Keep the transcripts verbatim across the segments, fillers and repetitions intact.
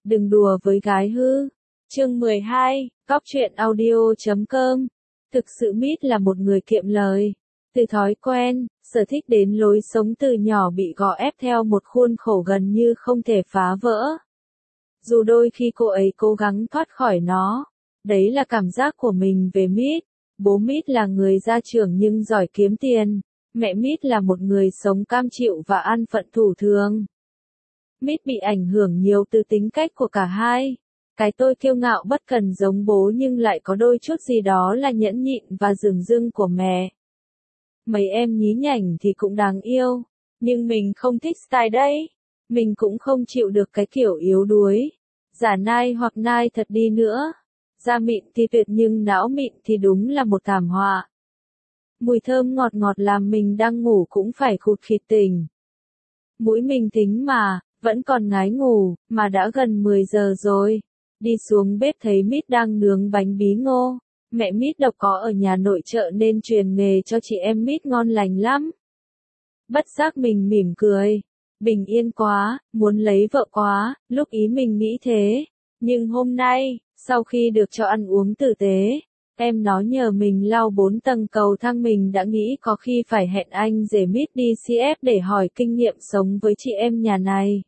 đừng đùa với gái hư. Chương mười hai, cóc truyện audio chấm com. Thực sự Mít là một người kiệm lời. Từ thói quen, sở thích đến lối sống từ nhỏ bị gò ép theo một khuôn khổ gần như không thể phá vỡ. Dù đôi khi cô ấy cố gắng thoát khỏi nó. Đấy là cảm giác của mình về Mít. Bố Mít là người gia trưởng nhưng giỏi kiếm tiền. Mẹ Mít là một người sống cam chịu và an phận thủ thường. Mít bị ảnh hưởng nhiều từ tính cách của cả hai. Cái tôi kiêu ngạo bất cần giống bố nhưng lại có đôi chút gì đó là nhẫn nhịn và dửng dưng của mẹ. Mấy em nhí nhảnh thì cũng đáng yêu, nhưng mình không thích style đấy. Mình cũng không chịu được cái kiểu yếu đuối, giả nai hoặc nai thật đi nữa. Da mịn thì tuyệt nhưng não mịn thì đúng là một thảm họa. Mùi thơm ngọt ngọt làm mình đang ngủ cũng phải khụt khịt tỉnh. Mũi mình tính mà, vẫn còn ngái ngủ, mà đã gần mười giờ rồi. Đi xuống bếp thấy Mít đang nướng bánh bí ngô. Mẹ Mít độc có ở nhà nội trợ nên truyền nghề cho chị em Mít ngon lành lắm. Bất giác mình mỉm cười. Bình yên quá, muốn lấy vợ quá, lúc ý mình nghĩ thế. Nhưng hôm nay, sau khi được cho ăn uống tử tế, em nó nhờ mình lau bốn tầng cầu thang mình đã nghĩ có khi phải hẹn anh rể Mít đi xê ép để hỏi kinh nghiệm sống với chị em nhà này.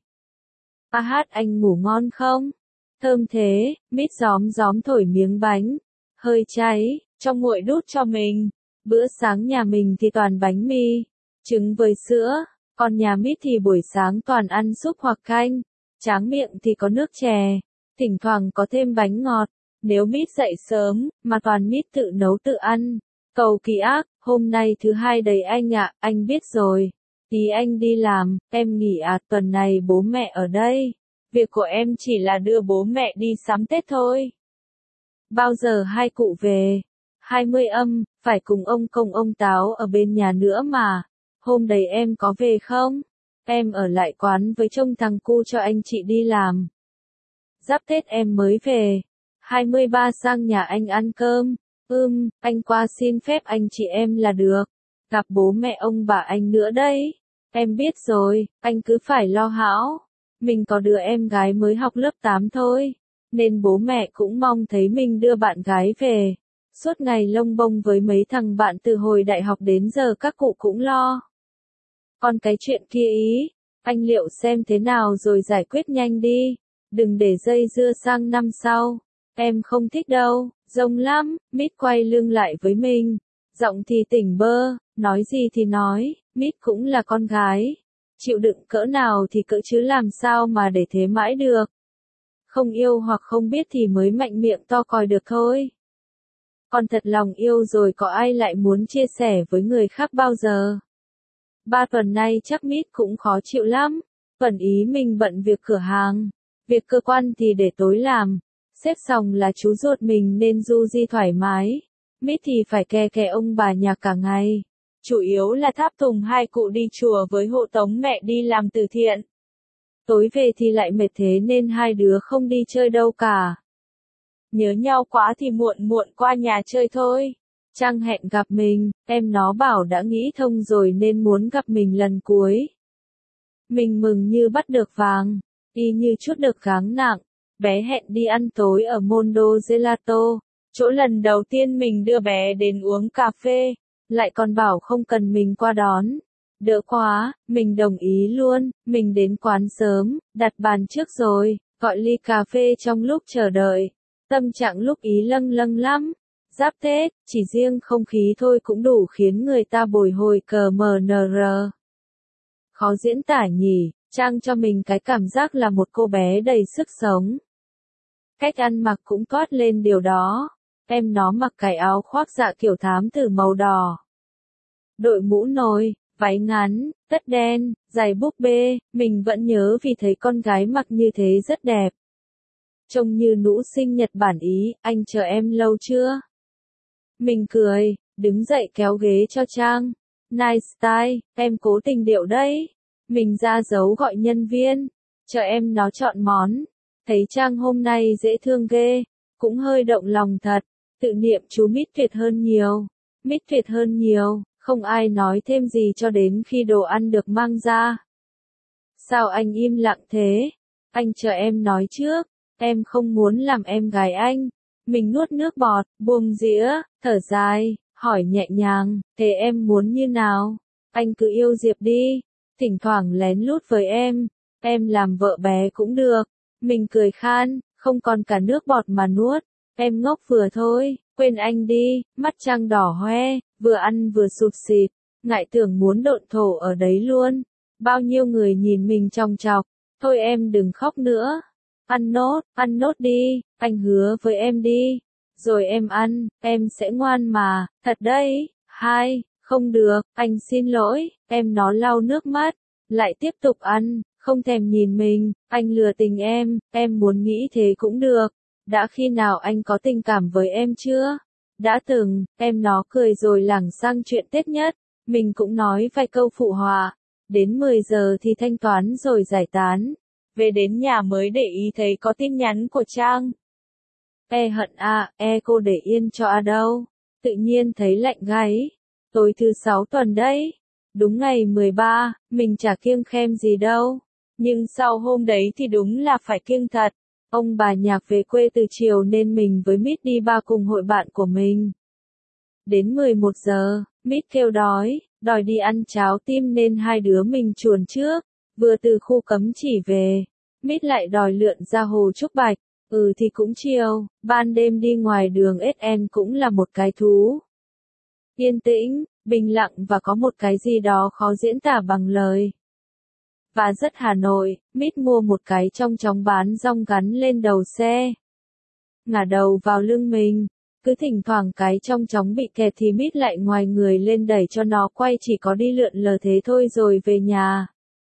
A hát anh ngủ ngon không? Thơm thế, Mít gióm gióm thổi miếng bánh. Hơi cháy, cho nguội đút cho mình. Bữa sáng nhà mình thì toàn bánh mì, trứng với sữa, còn nhà Mít thì buổi sáng toàn ăn súp hoặc canh. Tráng miệng thì có nước chè, thỉnh thoảng có thêm bánh ngọt. Nếu Mít dậy sớm, mà toàn Mít tự nấu tự ăn. Cầu kỳ ác, hôm nay thứ hai đấy anh ạ, anh biết rồi. Tí anh đi làm, em nghỉ à, tuần này bố mẹ ở đây. Việc của em chỉ là đưa bố mẹ đi sắm Tết thôi. Bao giờ hai cụ về? hai mươi âm, phải cùng ông Công ông Táo ở bên nhà nữa mà. Hôm đấy em có về không? Em ở lại quán với trông thằng cu cho anh chị đi làm. Giáp Tết em mới về. hai mươi ba sang nhà anh ăn cơm. Ưm, anh qua xin phép anh chị em là được. Gặp bố mẹ ông bà anh nữa đấy. Em biết rồi, anh cứ phải lo hão. Mình có đứa em gái mới học lớp tám thôi. Nên bố mẹ cũng mong thấy mình đưa bạn gái về. Suốt ngày lông bông với mấy thằng bạn từ hồi đại học đến giờ các cụ cũng lo. Còn cái chuyện kia ý, anh liệu xem thế nào rồi giải quyết nhanh đi. Đừng để dây dưa sang năm sau. Em không thích đâu, rông lắm. Mít quay lưng lại với mình. Giọng thì tỉnh bơ, nói gì thì nói, Mít cũng là con gái. Chịu đựng cỡ nào thì cỡ chứ làm sao mà để thế mãi được. Không yêu hoặc không biết thì mới mạnh miệng to còi được thôi. Còn thật lòng yêu rồi có ai lại muốn chia sẻ với người khác bao giờ. Ba tuần nay chắc Mít cũng khó chịu lắm. Tuần ý mình bận việc cửa hàng. Việc cơ quan thì để tối làm. Xếp xong là chú ruột mình nên du di thoải mái. Mít thì phải ke kè ông bà nhà cả ngày. Chủ yếu là tháp tùng hai cụ đi chùa với hộ tống mẹ đi làm từ thiện. Tối về thì lại mệt thế nên hai đứa không đi chơi đâu cả. Nhớ nhau quá thì muộn muộn qua nhà chơi thôi. Trang hẹn gặp mình, em nó bảo đã nghĩ thông rồi nên muốn gặp mình lần cuối. Mình mừng như bắt được vàng, y như chút được gắng nặng. Bé hẹn đi ăn tối ở Mondo Gelato, chỗ lần đầu tiên mình đưa bé đến uống cà phê, lại còn bảo không cần mình qua đón. Đỡ quá, mình đồng ý luôn, mình đến quán sớm, đặt bàn trước rồi, gọi ly cà phê trong lúc chờ đợi. Tâm trạng lúc ý lâng lâng lắm. Giáp Tết, chỉ riêng không khí thôi cũng đủ khiến người ta bồi hồi cờ mờ nờ rờ. Khó diễn tả nhỉ, Trang cho mình cái cảm giác là một cô bé đầy sức sống. Cách ăn mặc cũng toát lên điều đó. Em nó mặc cái áo khoác dạ kiểu thám tử màu đỏ. Đội mũ nồi, váy ngắn, tất đen, giày búp bê, mình vẫn nhớ vì thấy con gái mặc như thế rất đẹp. Trông như nữ sinh Nhật Bản ý, anh chờ em lâu chưa? Mình cười, đứng dậy kéo ghế cho Trang. Nice style, em cố tình điệu đấy. Mình ra dấu gọi nhân viên, chờ em nó chọn món. Thấy Trang hôm nay dễ thương ghê, cũng hơi động lòng thật. Tự niệm chú Mít tuyệt hơn nhiều. Mít tuyệt hơn nhiều, không ai nói thêm gì cho đến khi đồ ăn được mang ra. Sao anh im lặng thế? anh chờ em nói trước, em không muốn làm em gái anh. Mình nuốt nước bọt, buông dĩa, thở dài, hỏi nhẹ nhàng, thế em muốn như nào? Anh cứ yêu Diệp đi, thỉnh thoảng lén lút với em, em làm vợ bé cũng được. Mình cười khan, không còn cả nước bọt mà nuốt, em ngốc vừa thôi, quên anh đi, mắt trăng đỏ hoe, vừa ăn vừa sụp xịt, ngại tưởng muốn độn thổ ở đấy luôn. Bao nhiêu người nhìn mình chòng chọc, thôi em đừng khóc nữa, ăn nốt, ăn nốt đi, anh hứa với em đi, rồi em ăn, em sẽ ngoan mà, thật đấy. Hai, không được, anh xin lỗi, em nó lau nước mắt, lại tiếp tục ăn, không thèm nhìn mình, anh lừa tình em, em muốn nghĩ thế cũng được. Đã khi nào anh có tình cảm với em chưa? Đã từng, em nó cười rồi lảng sang chuyện Tết nhất, mình cũng nói vài câu phụ họa. Đến mười giờ thì thanh toán rồi giải tán. Về đến nhà mới để ý thấy có tin nhắn của Trang. E hận à, e cô để yên cho à đâu. Tự nhiên thấy lạnh gáy. Tối thứ sáu tuần đấy. Đúng ngày mười ba, mình chả kiêng khem gì đâu. Nhưng sau hôm đấy thì đúng là phải kiêng thật. Ông bà Nhạc về quê từ chiều nên mình với Mít đi ba cùng hội bạn của mình. Đến mười một giờ, Mít kêu đói, đòi đi ăn cháo tim nên hai đứa mình chuồn trước. Vừa từ khu cấm chỉ về, Mít lại đòi lượn ra Hồ Trúc Bạch. Ừ thì cũng chiều, ban đêm đi ngoài đường ét en cũng là một cái thú. Yên tĩnh, bình lặng và có một cái gì đó khó diễn tả bằng lời. Và rất Hà Nội, Mít mua một cái trong chóng bán rong gắn lên đầu xe. Ngả đầu vào lưng mình, cứ thỉnh thoảng cái trong chóng bị kẹt thì Mít lại ngoài người lên đẩy cho nó quay, chỉ có đi lượn lờ thế thôi rồi về nhà.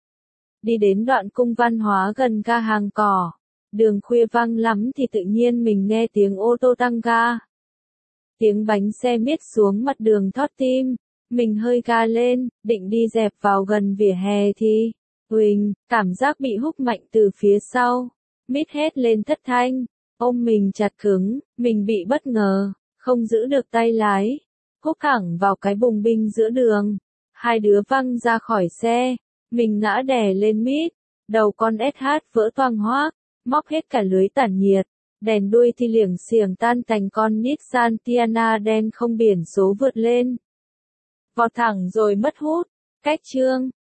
Đi đến đoạn cung văn hóa gần ga Hàng Cỏ. Đường khuya vắng lắm thì tự nhiên mình nghe tiếng ô tô tăng ga. Tiếng bánh xe miết xuống mặt đường thót tim. Mình hơi ga lên, định đi dẹp vào gần vỉa hè thì... Huỳnh, cảm giác bị húc mạnh từ phía sau. Mít hét lên thất thanh. Ôm mình chặt cứng, mình bị bất ngờ, không giữ được tay lái. Húc thẳng vào cái bùng binh giữa đường. Hai đứa văng ra khỏi xe. Mình ngã đè lên Mít. Đầu con ét hát vỡ toang hoác. Móc hết cả lưới tản nhiệt, đèn đuôi thì liềng xiềng tan tành con Nissan Tiana đen không biển số vượt lên. Vọt thẳng rồi mất hút, cách chương.